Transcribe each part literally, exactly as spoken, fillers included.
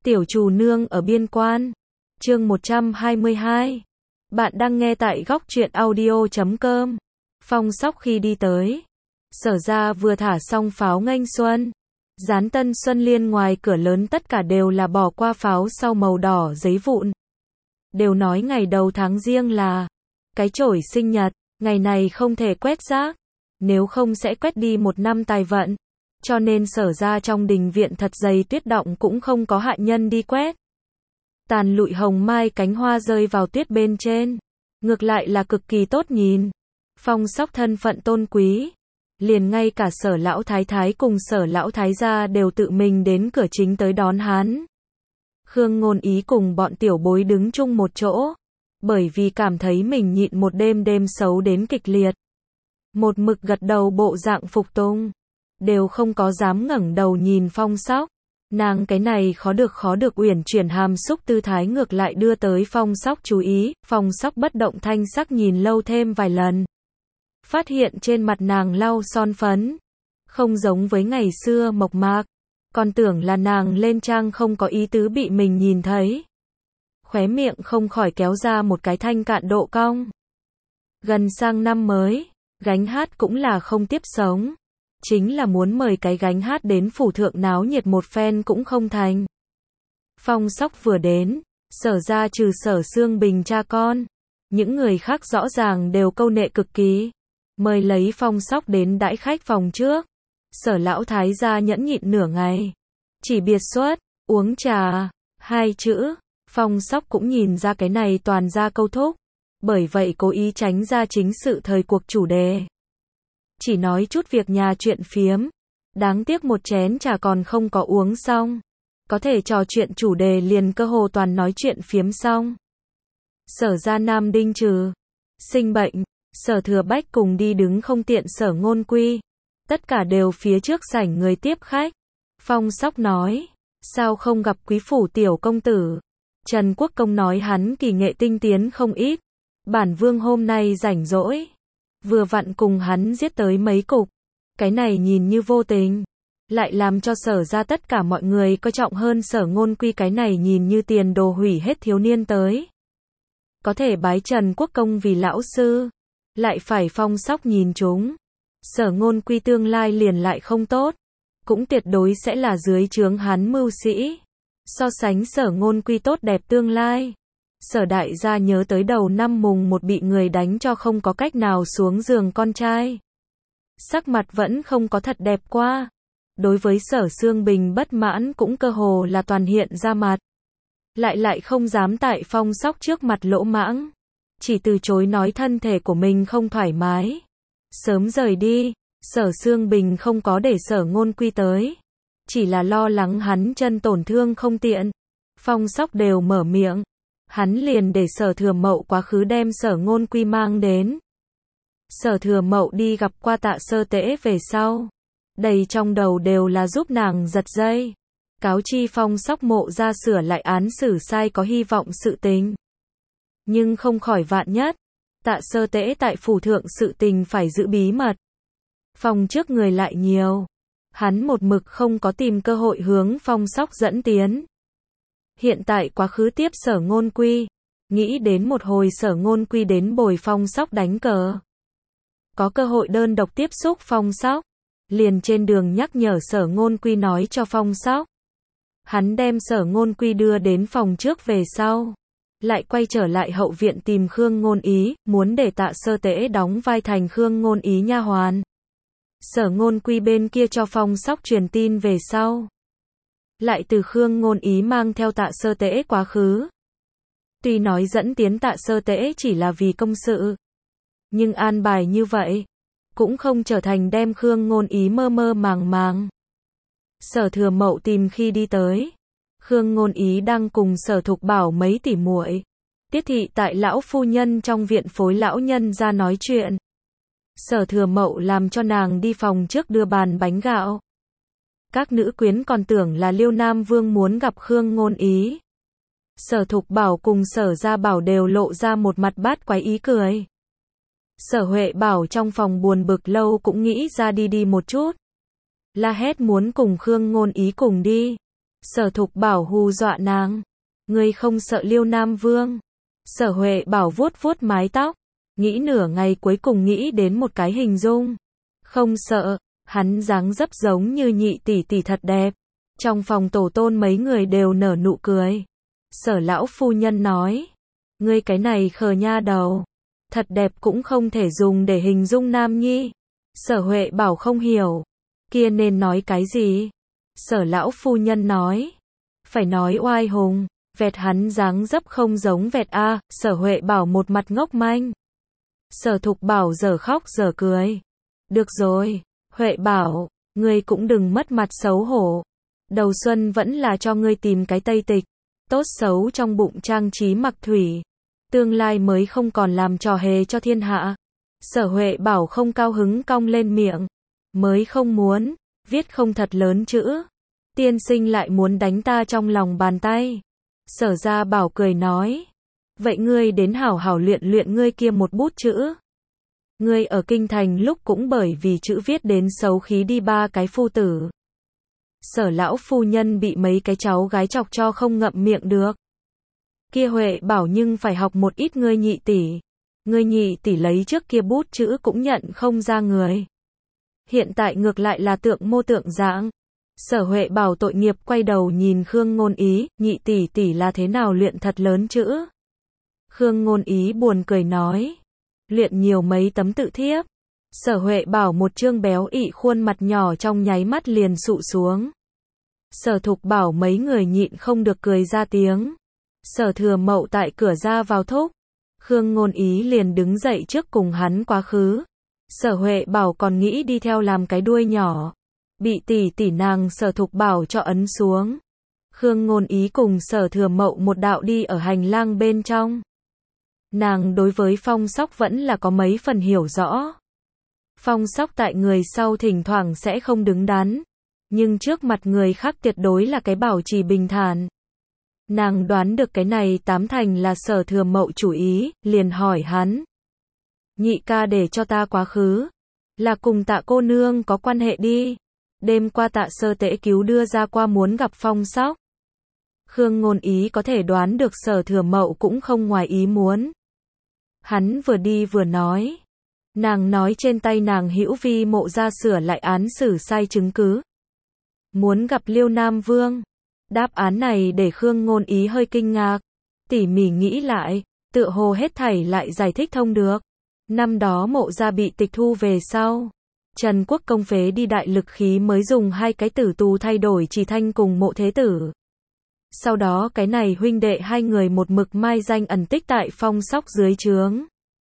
Tiểu Trù Nương ở biên quan. Chương một trăm hai mươi hai. Bạn đang nghe tại góc truyện audio chấm com. Phong Sóc khi đi tới, Sở ra vừa thả xong pháo nghênh xuân. Dán Tân Xuân Liên ngoài cửa lớn tất cả đều là bỏ qua pháo sau màu đỏ giấy vụn. Đều nói ngày đầu tháng riêng là cái chổi sinh nhật, ngày này không thể quét rác, nếu không sẽ quét đi một năm tài vận. Cho nên Sở ra trong đình viện thật dày tuyết động cũng không có hạ nhân đi quét. Tàn lụi hồng mai cánh hoa rơi vào tuyết bên trên, ngược lại là cực kỳ tốt nhìn. Phong Sóc thân phận tôn quý, liền ngay cả Sở lão thái thái cùng Sở lão thái gia đều tự mình đến cửa chính tới đón hắn. Khương Ngôn Ý cùng bọn tiểu bối đứng chung một chỗ, bởi vì cảm thấy mình nhịn một đêm đêm xấu đến kịch liệt. Một mực gật đầu bộ dạng phục tùng, đều không có dám ngẩng đầu nhìn Phong Sóc. Nàng cái này khó được khó được uyển chuyển hàm xúc tư thái ngược lại đưa tới Phong Sóc chú ý. Phong Sóc bất động thanh sắc nhìn lâu thêm vài lần, phát hiện trên mặt nàng lau son phấn, không giống với ngày xưa mộc mạc, còn tưởng là nàng lên trang không có ý tứ bị mình nhìn thấy. Khóe miệng không khỏi kéo ra một cái thanh cạn độ cong. Gần sang năm mới, gánh hát cũng là không tiếp sống, chính là muốn mời cái gánh hát đến phủ thượng náo nhiệt một phen cũng không thành. Phong Sóc vừa đến, Sở ra trừ Sở Xương Bình cha con, những người khác rõ ràng đều câu nệ cực kỳ, mời lấy Phong Sóc đến đãi khách phòng trước. Sở lão thái gia nhẫn nhịn nửa ngày, chỉ biệt xuất uống trà hai chữ. Phong Sóc cũng nhìn ra cái này toàn ra câu thúc, bởi vậy cố ý tránh ra chính sự thời cuộc chủ đề, chỉ nói chút việc nhà chuyện phiếm. Đáng tiếc một chén trà còn không có uống xong, có thể trò chuyện chủ đề liền cơ hồ toàn nói chuyện phiếm xong. Sở ra Nam Đinh Trừ sinh bệnh, Sở Thừa Bách cùng đi đứng không tiện Sở Ngôn Quy, tất cả đều phía trước sảnh người tiếp khách. Phong Sóc nói, sao không gặp quý phủ tiểu công tử? Trần Quốc Công nói hắn kỳ nghệ tinh tiến không ít, bản vương hôm nay rảnh rỗi, vừa vặn cùng hắn giết tới mấy cục. Cái này nhìn như vô tình, lại làm cho Sở ra tất cả mọi người coi trọng hơn Sở Ngôn Quy cái này nhìn như tiền đồ hủy hết thiếu niên tới. Có thể bái Trần Quốc Công vì lão sư, lại phải Phong Sóc nhìn chúng. Sở Ngôn Quy tương lai liền lại không tốt, cũng tuyệt đối sẽ là dưới trướng hắn mưu sĩ. So sánh Sở Ngôn Quy tốt đẹp tương lai, Sở đại gia nhớ tới đầu năm mùng một bị người đánh cho không có cách nào xuống giường con trai, sắc mặt vẫn không có thật đẹp qua. Đối với Sở Xương Bình bất mãn cũng cơ hồ là toàn hiện ra mặt, lại lại không dám tại Phong Sóc trước mặt lỗ mãng, chỉ từ chối nói thân thể của mình không thoải mái, sớm rời đi. Sở Xương Bình không có để Sở Ngôn Quy tới, chỉ là lo lắng hắn chân tổn thương không tiện. Phong Sóc đều mở miệng, hắn liền để Sở Thừa Mậu quá khứ đem Sở Ngôn Quy mang đến. Sở Thừa Mậu đi gặp qua Tạ Sơ Tễ về sau, đầy trong đầu đều là giúp nàng giật dây, cáo chi Phong Sóc mộ ra sửa lại án xử sai có hy vọng sự tình. Nhưng không khỏi vạn nhất, Tạ Sơ Tễ tại phủ thượng sự tình phải giữ bí mật. Phòng trước người lại nhiều, hắn một mực không có tìm cơ hội hướng Phong Sóc dẫn tiến. Hiện tại quá khứ tiếp Sở Ngôn Quy, nghĩ đến một hồi Sở Ngôn Quy đến bồi Phong Sóc đánh cờ, có cơ hội đơn độc tiếp xúc Phong Sóc, liền trên đường nhắc nhở Sở Ngôn Quy nói cho Phong Sóc. Hắn đem Sở Ngôn Quy đưa đến phòng trước về sau, lại quay trở lại hậu viện tìm Khương Ngôn Ý, muốn để Tạ Sơ Tễ đóng vai thành Khương Ngôn Ý nha hoàn. Sở Ngôn Quy bên kia cho Phong Sóc truyền tin về sau, lại từ Khương Ngôn Ý mang theo Tạ Sơ Tễ quá khứ. Tuy nói dẫn tiến Tạ Sơ Tễ chỉ là vì công sự, nhưng an bài như vậy cũng không trở thành đem Khương Ngôn Ý mơ mơ màng màng. Sở Thừa Mậu tìm khi đi tới, Khương Ngôn Ý đang cùng Sở Thục Bảo mấy tỷ muội tiết thị tại lão phu nhân trong viện phối lão nhân ra nói chuyện. Sở Thừa Mậu làm cho nàng đi phòng trước đưa bàn bánh gạo. Các nữ quyến còn tưởng là Liêu Nam Vương muốn gặp Khương Ngôn Ý. Sở Thục Bảo cùng Sở Gia Bảo đều lộ ra một mặt bát quái ý cười. Sở Huệ Bảo trong phòng buồn bực lâu cũng nghĩ ra đi đi một chút, la hét muốn cùng Khương Ngôn Ý cùng đi. Sở Thục Bảo hù dọa nàng. Ngươi không sợ Liêu Nam Vương? Sở Huệ Bảo vuốt vuốt mái tóc, nghĩ nửa ngày cuối cùng nghĩ đến một cái hình dung. Không sợ, hắn dáng dấp giống như nhị tỷ tỷ thật đẹp. Trong phòng tổ tôn mấy người đều nở nụ cười. Sở lão phu nhân nói, ngươi cái này khờ nha đầu, thật đẹp cũng không thể dùng để hình dung nam nhi. Sở Huệ Bảo không hiểu, kia nên nói cái gì? Sở lão phu nhân nói, phải nói oai hùng, vẹt hắn dáng dấp không giống vẹt a. Sở Huệ Bảo một mặt ngốc manh. Sở Thục Bảo giờ khóc giờ cười. Được rồi, Huệ Bảo, ngươi cũng đừng mất mặt xấu hổ. Đầu xuân vẫn là cho ngươi tìm cái tây tịch, tốt xấu trong bụng trang trí mặc thủy, tương lai mới không còn làm trò hề cho thiên hạ. Sở Huệ Bảo không cao hứng cong lên miệng, mới không muốn, viết không thật lớn chữ. Tiên sinh lại muốn đánh ta trong lòng bàn tay. Sở Gia Bảo cười nói, vậy ngươi đến hảo hảo luyện luyện ngươi kia một bút chữ. Ngươi ở kinh thành lúc cũng bởi vì chữ viết đến xấu khí đi ba cái phu tử. Sở lão phu nhân bị mấy cái cháu gái chọc cho không ngậm miệng được. Kia Huệ Bảo nhưng phải học một ít ngươi nhị tỷ. Ngươi nhị tỷ lấy trước kia bút chữ cũng nhận không ra người. Hiện tại ngược lại là tượng mô tượng dạng. Sở Huệ Bảo tội nghiệp quay đầu nhìn Khương Ngôn Ý, nhị tỷ tỷ là thế nào luyện thật lớn chữ. Khương Ngôn Ý buồn cười nói, luyện nhiều mấy tấm tự thiếp. Sở Huệ Bảo một trương béo ị khuôn mặt nhỏ trong nháy mắt liền sụ xuống. Sở Thục Bảo mấy người nhịn không được cười ra tiếng. Sở Thừa Mậu tại cửa ra vào thúc. Khương Ngôn Ý liền đứng dậy trước cùng hắn quá khứ. Sở Huệ Bảo còn nghĩ đi theo làm cái đuôi nhỏ, bị tỷ tỷ nàng Sở Thục Bảo cho ấn xuống. Khương Ngôn Ý cùng Sở Thừa Mậu một đạo đi ở hành lang bên trong. Nàng đối với Phong Sóc vẫn là có mấy phần hiểu rõ. Phong Sóc tại người sau thỉnh thoảng sẽ không đứng đắn, nhưng trước mặt người khác tuyệt đối là cái bảo trì bình thản. Nàng đoán được cái này tám thành là Sở Thừa Mậu chủ ý, liền hỏi hắn. Nhị ca để cho ta quá khứ, là cùng Tạ cô nương có quan hệ đi. Đêm qua Tạ Sơ Tễ cứu đưa ra qua muốn gặp Phong Sóc. Khương Ngôn Ý có thể đoán được Sở Thừa Mậu cũng không ngoài ý muốn. Hắn vừa đi vừa nói. Nàng nói trên tay nàng hữu vi mộ ra sửa lại án xử sai chứng cứ. Muốn gặp Liêu Nam Vương. Đáp án này để Khương Ngôn Ý hơi kinh ngạc. Tỉ mỉ nghĩ lại, tựa hồ hết thảy lại giải thích thông được. Năm đó mộ ra bị tịch thu về sau. Trần Quốc Công phế đi đại lực khí mới dùng hai cái tử tù thay đổi Chỉ Thanh cùng Mộ Thế Tử. Sau đó cái này huynh đệ hai người một mực mai danh ẩn tích tại Phong Sóc dưới trướng.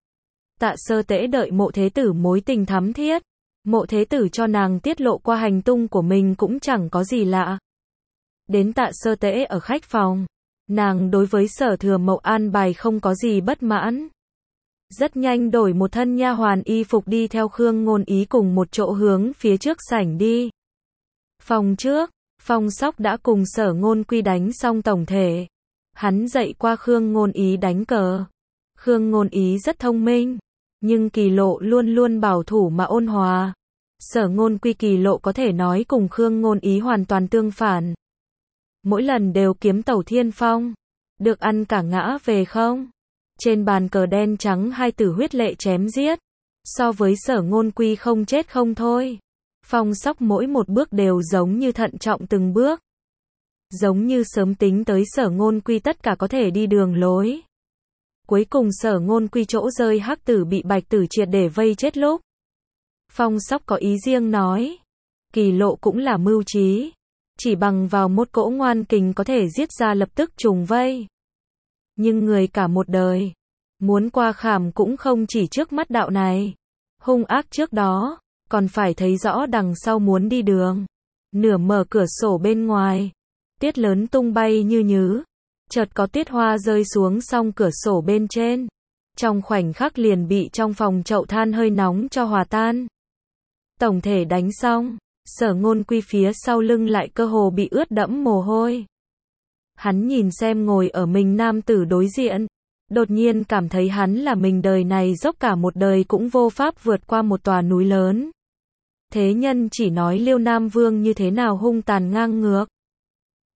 Tạ Sơ Tễ đợi Mộ Thế Tử mối tình thắm thiết. Mộ Thế Tử cho nàng tiết lộ qua hành tung của mình cũng chẳng có gì lạ. Đến Tạ Sơ Tễ ở khách phòng, nàng đối với Sở Thừa Mậu an bài không có gì bất mãn. Rất nhanh đổi một thân nha hoàn y phục đi theo Khương Ngôn Ý cùng một chỗ hướng phía trước sảnh đi. Phòng trước, Phong Sóc đã cùng Sở Ngôn Quy đánh xong tổng thể. Hắn dạy qua Khương Ngôn Ý đánh cờ. Khương Ngôn Ý rất thông minh, nhưng Kỳ Lộ luôn luôn bảo thủ mà ôn hòa. Sở Ngôn Quy Kỳ Lộ có thể nói cùng Khương Ngôn Ý hoàn toàn tương phản. Mỗi lần đều kiếm tẩu thiên phong, được ăn cả ngã về không. Trên bàn cờ đen trắng hai tử huyết lệ chém giết. So với Sở Ngôn Quy không chết không thôi. Phong Sóc mỗi một bước đều giống như thận trọng từng bước. Giống như sớm tính tới Sở Ngôn Quy tất cả có thể đi đường lối. Cuối cùng Sở Ngôn Quy chỗ rơi hắc tử bị bạch tử triệt để vây chết lúc. Phong Sóc có ý riêng nói. Kỳ Lộ cũng là mưu trí. Chỉ bằng vào một cỗ ngoan kình có thể giết ra lập tức trùng vây. Nhưng người cả một đời, muốn qua khảm cũng không chỉ trước mắt đạo này. Hung ác trước đó, còn phải thấy rõ đằng sau muốn đi đường. Nửa mở cửa sổ bên ngoài, tiết lớn tung bay như nhứ. Chợt có tiết hoa rơi xuống song cửa sổ bên trên. Trong khoảnh khắc liền bị trong phòng chậu than hơi nóng cho hòa tan. Tổng thể đánh xong, Sở Ngôn Quy phía sau lưng lại cơ hồ bị ướt đẫm mồ hôi. Hắn nhìn xem ngồi ở mình nam tử đối diện, đột nhiên cảm thấy hắn là mình đời này dốc cả một đời cũng vô pháp vượt qua một tòa núi lớn. Thế nhân chỉ nói Liêu Nam Vương như thế nào hung tàn ngang ngược.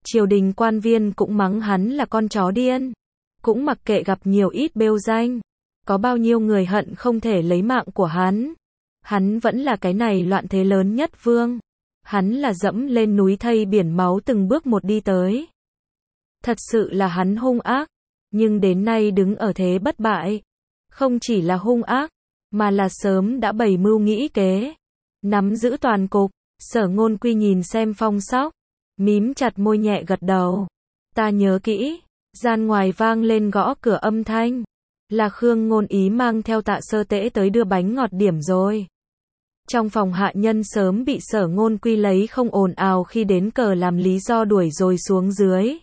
Triều đình quan viên cũng mắng hắn là con chó điên. Cũng mặc kệ gặp nhiều ít bêu danh. Có bao nhiêu người hận không thể lấy mạng của hắn. Hắn vẫn là cái này loạn thế lớn nhất vương. Hắn là dẫm lên núi thây biển máu từng bước một đi tới. Thật sự là hắn hung ác. Nhưng đến nay đứng ở thế bất bại. Không chỉ là hung ác, mà là sớm đã bày mưu nghĩ kế. Nắm giữ toàn cục. Sở Ngôn Quy nhìn xem Phong Sóc. Mím chặt môi nhẹ gật đầu. Ta nhớ kỹ. Gian ngoài vang lên gõ cửa âm thanh. Là Khương Ngôn Ý mang theo Tạ Sơ Tễ tới đưa bánh ngọt điểm rồi. Trong phòng hạ nhân sớm bị Sở Ngôn Quy lấy không ồn ào khi đến cờ làm lý do đuổi rồi xuống dưới.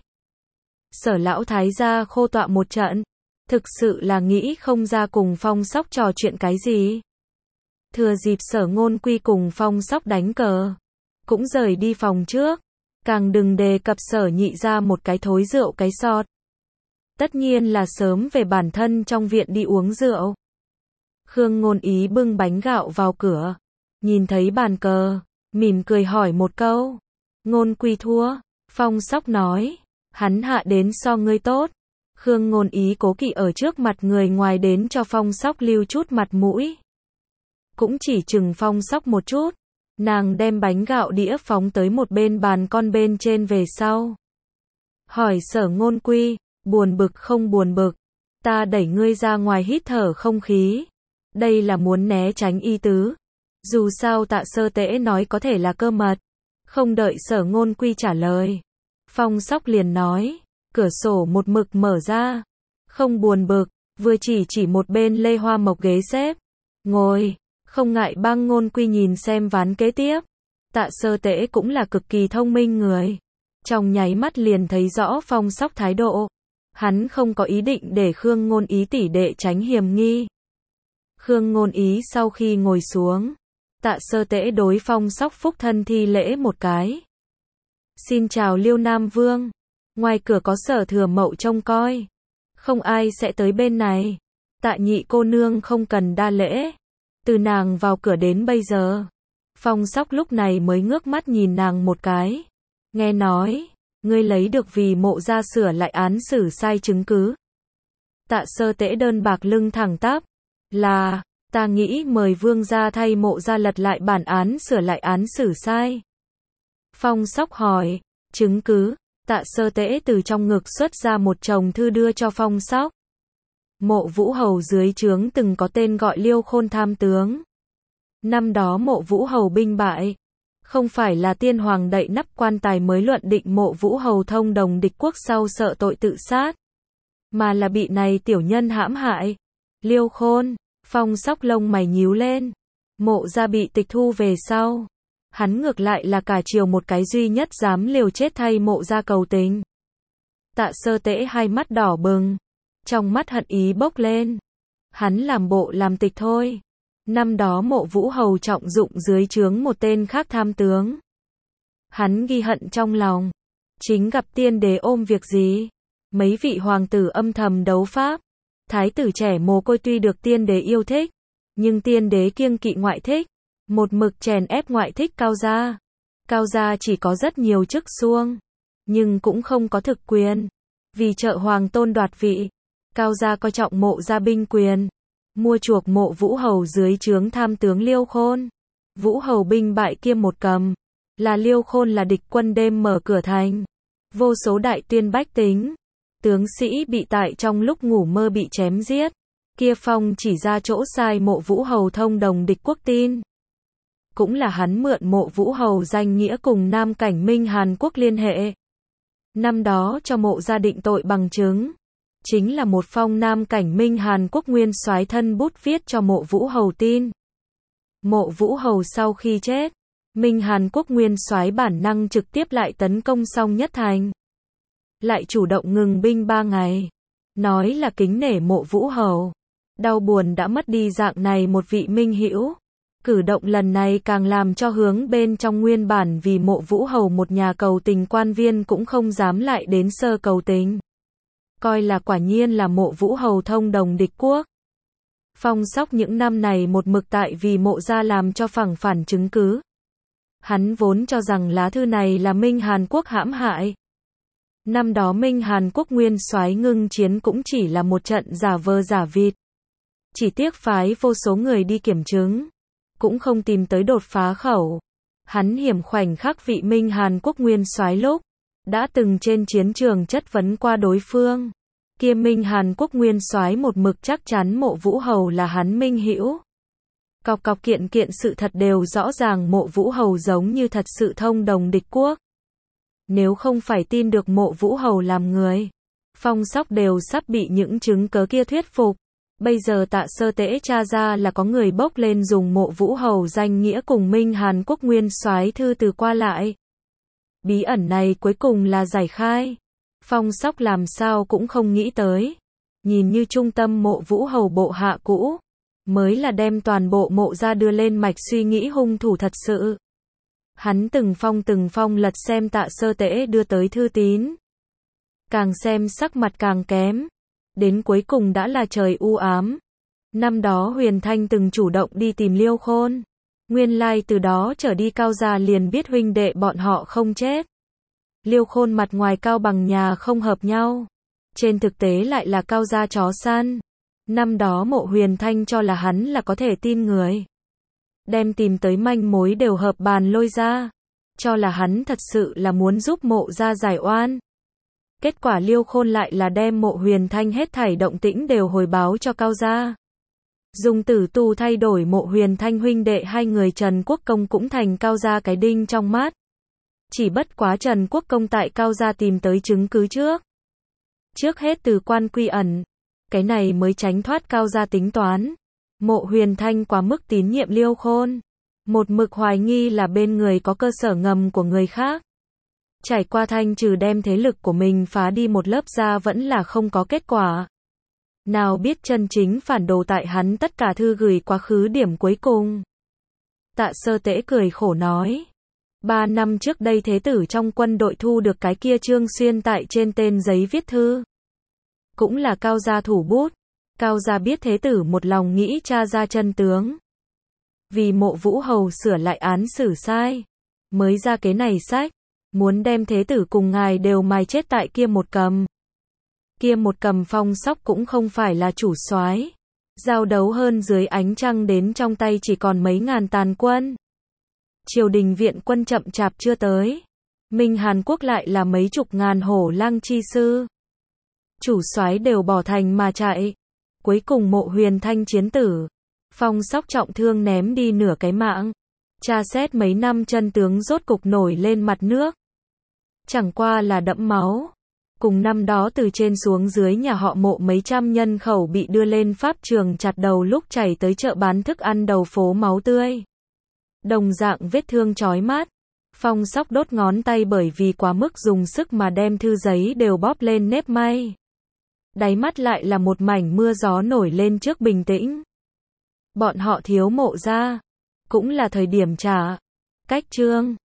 Sở lão thái gia khô tọa một trận. Thực sự là nghĩ không ra cùng Phong Sóc trò chuyện cái gì. Thừa dịp Sở Ngôn Quy cùng Phong Sóc đánh cờ. Cũng rời đi phòng trước. Càng đừng đề cập Sở nhị ra một cái thối rượu cái sọt. Tất nhiên là sớm về bản thân trong viện đi uống rượu. Khương Ngôn Ý bưng bánh gạo vào cửa. Nhìn thấy bàn cờ. Mỉm cười hỏi một câu. Ngôn Quy thua. Phong Sóc nói. Hắn hạ đến so ngươi tốt. Khương Ngôn Ý cố kỵ ở trước mặt người ngoài đến cho Phong Sóc lưu chút mặt mũi. Cũng chỉ chừng Phong Sóc một chút. Nàng đem bánh gạo đĩa phóng tới một bên bàn con bên trên về sau. Hỏi Sở Ngôn Quy. Buồn bực không buồn bực. Ta đẩy ngươi ra ngoài hít thở không khí. Đây là muốn né tránh y tứ. Dù sao Tạ Sơ Tễ nói có thể là cơ mật. Không đợi Sở Ngôn Quy trả lời. Phong Sóc liền nói. Cửa sổ một mực mở ra. Không buồn bực. Vừa chỉ chỉ một bên lê hoa mộc ghế xếp. Ngồi. Không ngại băng Ngôn Quy nhìn xem ván kế tiếp. Tạ Sơ Tễ cũng là cực kỳ thông minh người. Trong nháy mắt liền thấy rõ Phong Sóc thái độ. Hắn không có ý định để Khương Ngôn Ý tỷ đệ tránh hiểm nghi. Khương Ngôn Ý sau khi ngồi xuống. Tạ Sơ Tễ đối Phong Sóc phúc thân thi lễ một cái. Xin chào Liêu Nam Vương. Ngoài cửa có Sở Thừa Mậu trông coi. Không ai sẽ tới bên này. Tạ nhị cô nương không cần đa lễ. Từ nàng vào cửa đến bây giờ. Phong Sóc lúc này mới ngước mắt nhìn nàng một cái. Nghe nói. Ngươi lấy được vì Mộ gia sửa lại án xử sai chứng cứ. Tạ Sơ Tễ đơn bạc lưng thẳng tắp. Là, ta nghĩ mời vương gia thay Mộ gia lật lại bản án sửa lại án xử sai. Phong Sóc hỏi, chứng cứ. Tạ Sơ Tễ từ trong ngực xuất ra một chồng thư đưa cho Phong Sóc. Mộ Vũ Hầu dưới trướng từng có tên gọi Liêu Khôn tham tướng. Năm đó Mộ Vũ Hầu binh bại. Không phải là tiên hoàng đậy nắp quan tài mới luận định Mộ Vũ Hầu thông đồng địch quốc sau sợ tội tự sát. Mà là bị này tiểu nhân hãm hại. Liêu Khôn, Phong Sóc lông mày nhíu lên. Mộ gia bị tịch thu về sau. Hắn ngược lại là cả triều một cái duy nhất dám liều chết thay Mộ gia cầu tình. Tạ Sơ Tễ hai mắt đỏ bừng. Trong mắt hận ý bốc lên. Hắn làm bộ làm tịch thôi. Năm đó Mộ Vũ Hầu trọng dụng dưới trướng một tên khác tham tướng. Hắn ghi hận trong lòng. Chính gặp tiên đế ôm việc gì. Mấy vị hoàng tử âm thầm đấu pháp. Thái tử trẻ mồ côi tuy được tiên đế yêu thích. Nhưng tiên đế kiêng kỵ ngoại thích. Một mực chèn ép ngoại thích Cao gia. Cao gia chỉ có rất nhiều chức xuông. Nhưng cũng không có thực quyền. Vì trợ hoàng tôn đoạt vị. Cao gia coi trọng Mộ gia binh quyền. Mua chuộc Mộ Vũ Hầu dưới trướng tham tướng Liêu Khôn. Vũ Hầu binh bại kia một cầm. Là Liêu Khôn là địch quân đêm mở cửa thành. Vô số đại tuyên bách tính. Tướng sĩ bị tại trong lúc ngủ mơ bị chém giết. Kia Phong chỉ ra chỗ sai Mộ Vũ Hầu thông đồng địch quốc tin. Cũng là hắn mượn Mộ Vũ Hầu danh nghĩa cùng Nam Cảnh Minh Hàn Quốc liên hệ. Năm đó cho Mộ gia định tội bằng chứng. Chính là một phong Nam Cảnh Minh Hàn Quốc nguyên soái thân bút viết cho Mộ Vũ Hầu tin. Mộ Vũ Hầu sau khi chết, Minh Hàn Quốc nguyên soái bản năng trực tiếp lại tấn công Song Nhất Thành. Lại chủ động ngừng binh ba ngày. Nói là kính nể Mộ Vũ Hầu. Đau buồn đã mất đi dạng này một vị minh hữu. Cử động lần này càng làm cho hướng bên trong nguyên bản vì Mộ Vũ Hầu một nhà cầu tình quan viên cũng không dám lại đến sơ cầu tình. Coi là quả nhiên là Mộ Vũ Hầu thông đồng địch quốc. Phong Sóc những năm này một mực tại vì Mộ gia làm cho phẳng phản chứng cứ. Hắn vốn cho rằng lá thư này là Minh Hàn Quốc hãm hại. Năm đó Minh Hàn Quốc nguyên soái ngưng chiến cũng chỉ là một trận giả vờ giả vịt. Chỉ tiếc phái vô số người đi kiểm chứng, cũng không tìm tới đột phá khẩu. Hắn hiểm khoảnh khắc vị Minh Hàn Quốc nguyên soái lúc đã từng trên chiến trường chất vấn qua đối phương. Kia Minh Hàn Quốc nguyên soái một mực chắc chắn Mộ Vũ Hầu là hắn minh hữu. Cọc cọc kiện kiện sự thật đều rõ ràng, Mộ Vũ Hầu giống như thật sự thông đồng địch quốc. Nếu không phải tin được Mộ Vũ Hầu làm người, Phong Sóc đều sắp bị những chứng cớ kia thuyết phục. Bây giờ Tạ Sơ Tễ tra ra là có người bốc lên dùng Mộ Vũ Hầu danh nghĩa cùng Minh Hàn Quốc nguyên soái thư từ qua lại. Bí ẩn này cuối cùng là giải khai. Phong Sóc làm sao cũng không nghĩ tới. Nhìn như trung tâm Mộ Vũ Hầu bộ hạ cũ, mới là đem toàn bộ Mộ ra đưa lên mạch suy nghĩ hung thủ thật sự. Hắn từng phong từng phong lật xem Tạ Sơ Tễ đưa tới thư tín. Càng xem sắc mặt càng kém. Đến cuối cùng đã là trời u ám. Năm đó Huyền Thanh từng chủ động đi tìm Liêu Khôn. Nguyên lai từ đó trở đi Cao gia liền biết huynh đệ bọn họ không chết. Liêu Khôn mặt ngoài cao bằng nhà không hợp nhau. Trên thực tế lại là Cao gia chó săn. Năm đó Mộ Huyền Thanh cho là hắn là có thể tin người. Đem tìm tới manh mối đều hợp bàn lôi ra. Cho là hắn thật sự là muốn giúp Mộ gia giải oan. Kết quả Liêu Khôn lại là đem Mộ Huyền Thanh hết thảy động tĩnh đều hồi báo cho Cao gia. Dùng tử tù thay đổi Mộ Huyền Thanh huynh đệ hai người, Trần Quốc Công cũng thành Cao gia cái đinh trong mắt. Chỉ bất quá Trần Quốc Công tại Cao gia tìm tới chứng cứ trước. Trước hết từ quan quy ẩn. Cái này mới tránh thoát Cao gia tính toán. Mộ Huyền Thanh quá mức tín nhiệm Liêu Khôn. Một mực hoài nghi là bên người có cơ sở ngầm của người khác. Trải qua thanh trừ đem thế lực của mình phá đi một lớp ra vẫn là không có kết quả. Nào biết chân chính phản đồ tại hắn tất cả thư gửi quá khứ điểm cuối cùng. Tạ Sơ Tễ cười khổ nói. Ba năm trước đây thế tử trong quân đội thu được cái kia Trương Xuyên tại trên tên giấy viết thư. Cũng là Cao gia thủ bút. Cao gia biết thế tử một lòng nghĩ tra ra chân tướng. Vì Mộ Vũ Hầu sửa lại án xử sai. Mới ra cái này sách. Muốn đem thế tử cùng ngài đều mài chết tại kia một cầm. Kia một cầm Phong Sóc cũng không phải là chủ soái. Giao đấu hơn dưới ánh trăng đến trong tay chỉ còn mấy ngàn tàn quân. Triều đình viện quân chậm chạp chưa tới. Minh Hàn Quốc lại là mấy chục ngàn hổ lang chi sư. Chủ soái đều bỏ thành mà chạy. Cuối cùng Mộ Huyền Thanh chiến tử. Phong Sóc trọng thương ném đi nửa cái mạng. Tra xét mấy năm chân tướng rốt cục nổi lên mặt nước. Chẳng qua là đẫm máu. Cùng năm đó từ trên xuống dưới nhà họ Mộ mấy trăm nhân khẩu bị đưa lên pháp trường chặt đầu lúc chảy tới chợ bán thức ăn đầu phố máu tươi. Đồng dạng vết thương chói mắt. Phong Sóc đốt ngón tay bởi vì quá mức dùng sức mà đem thư giấy đều bóp lên nếp may. Đáy mắt lại là một mảnh mưa gió nổi lên trước bình tĩnh. Bọn họ thiếu Mộ gia. Cũng là thời điểm trả. Cách chương.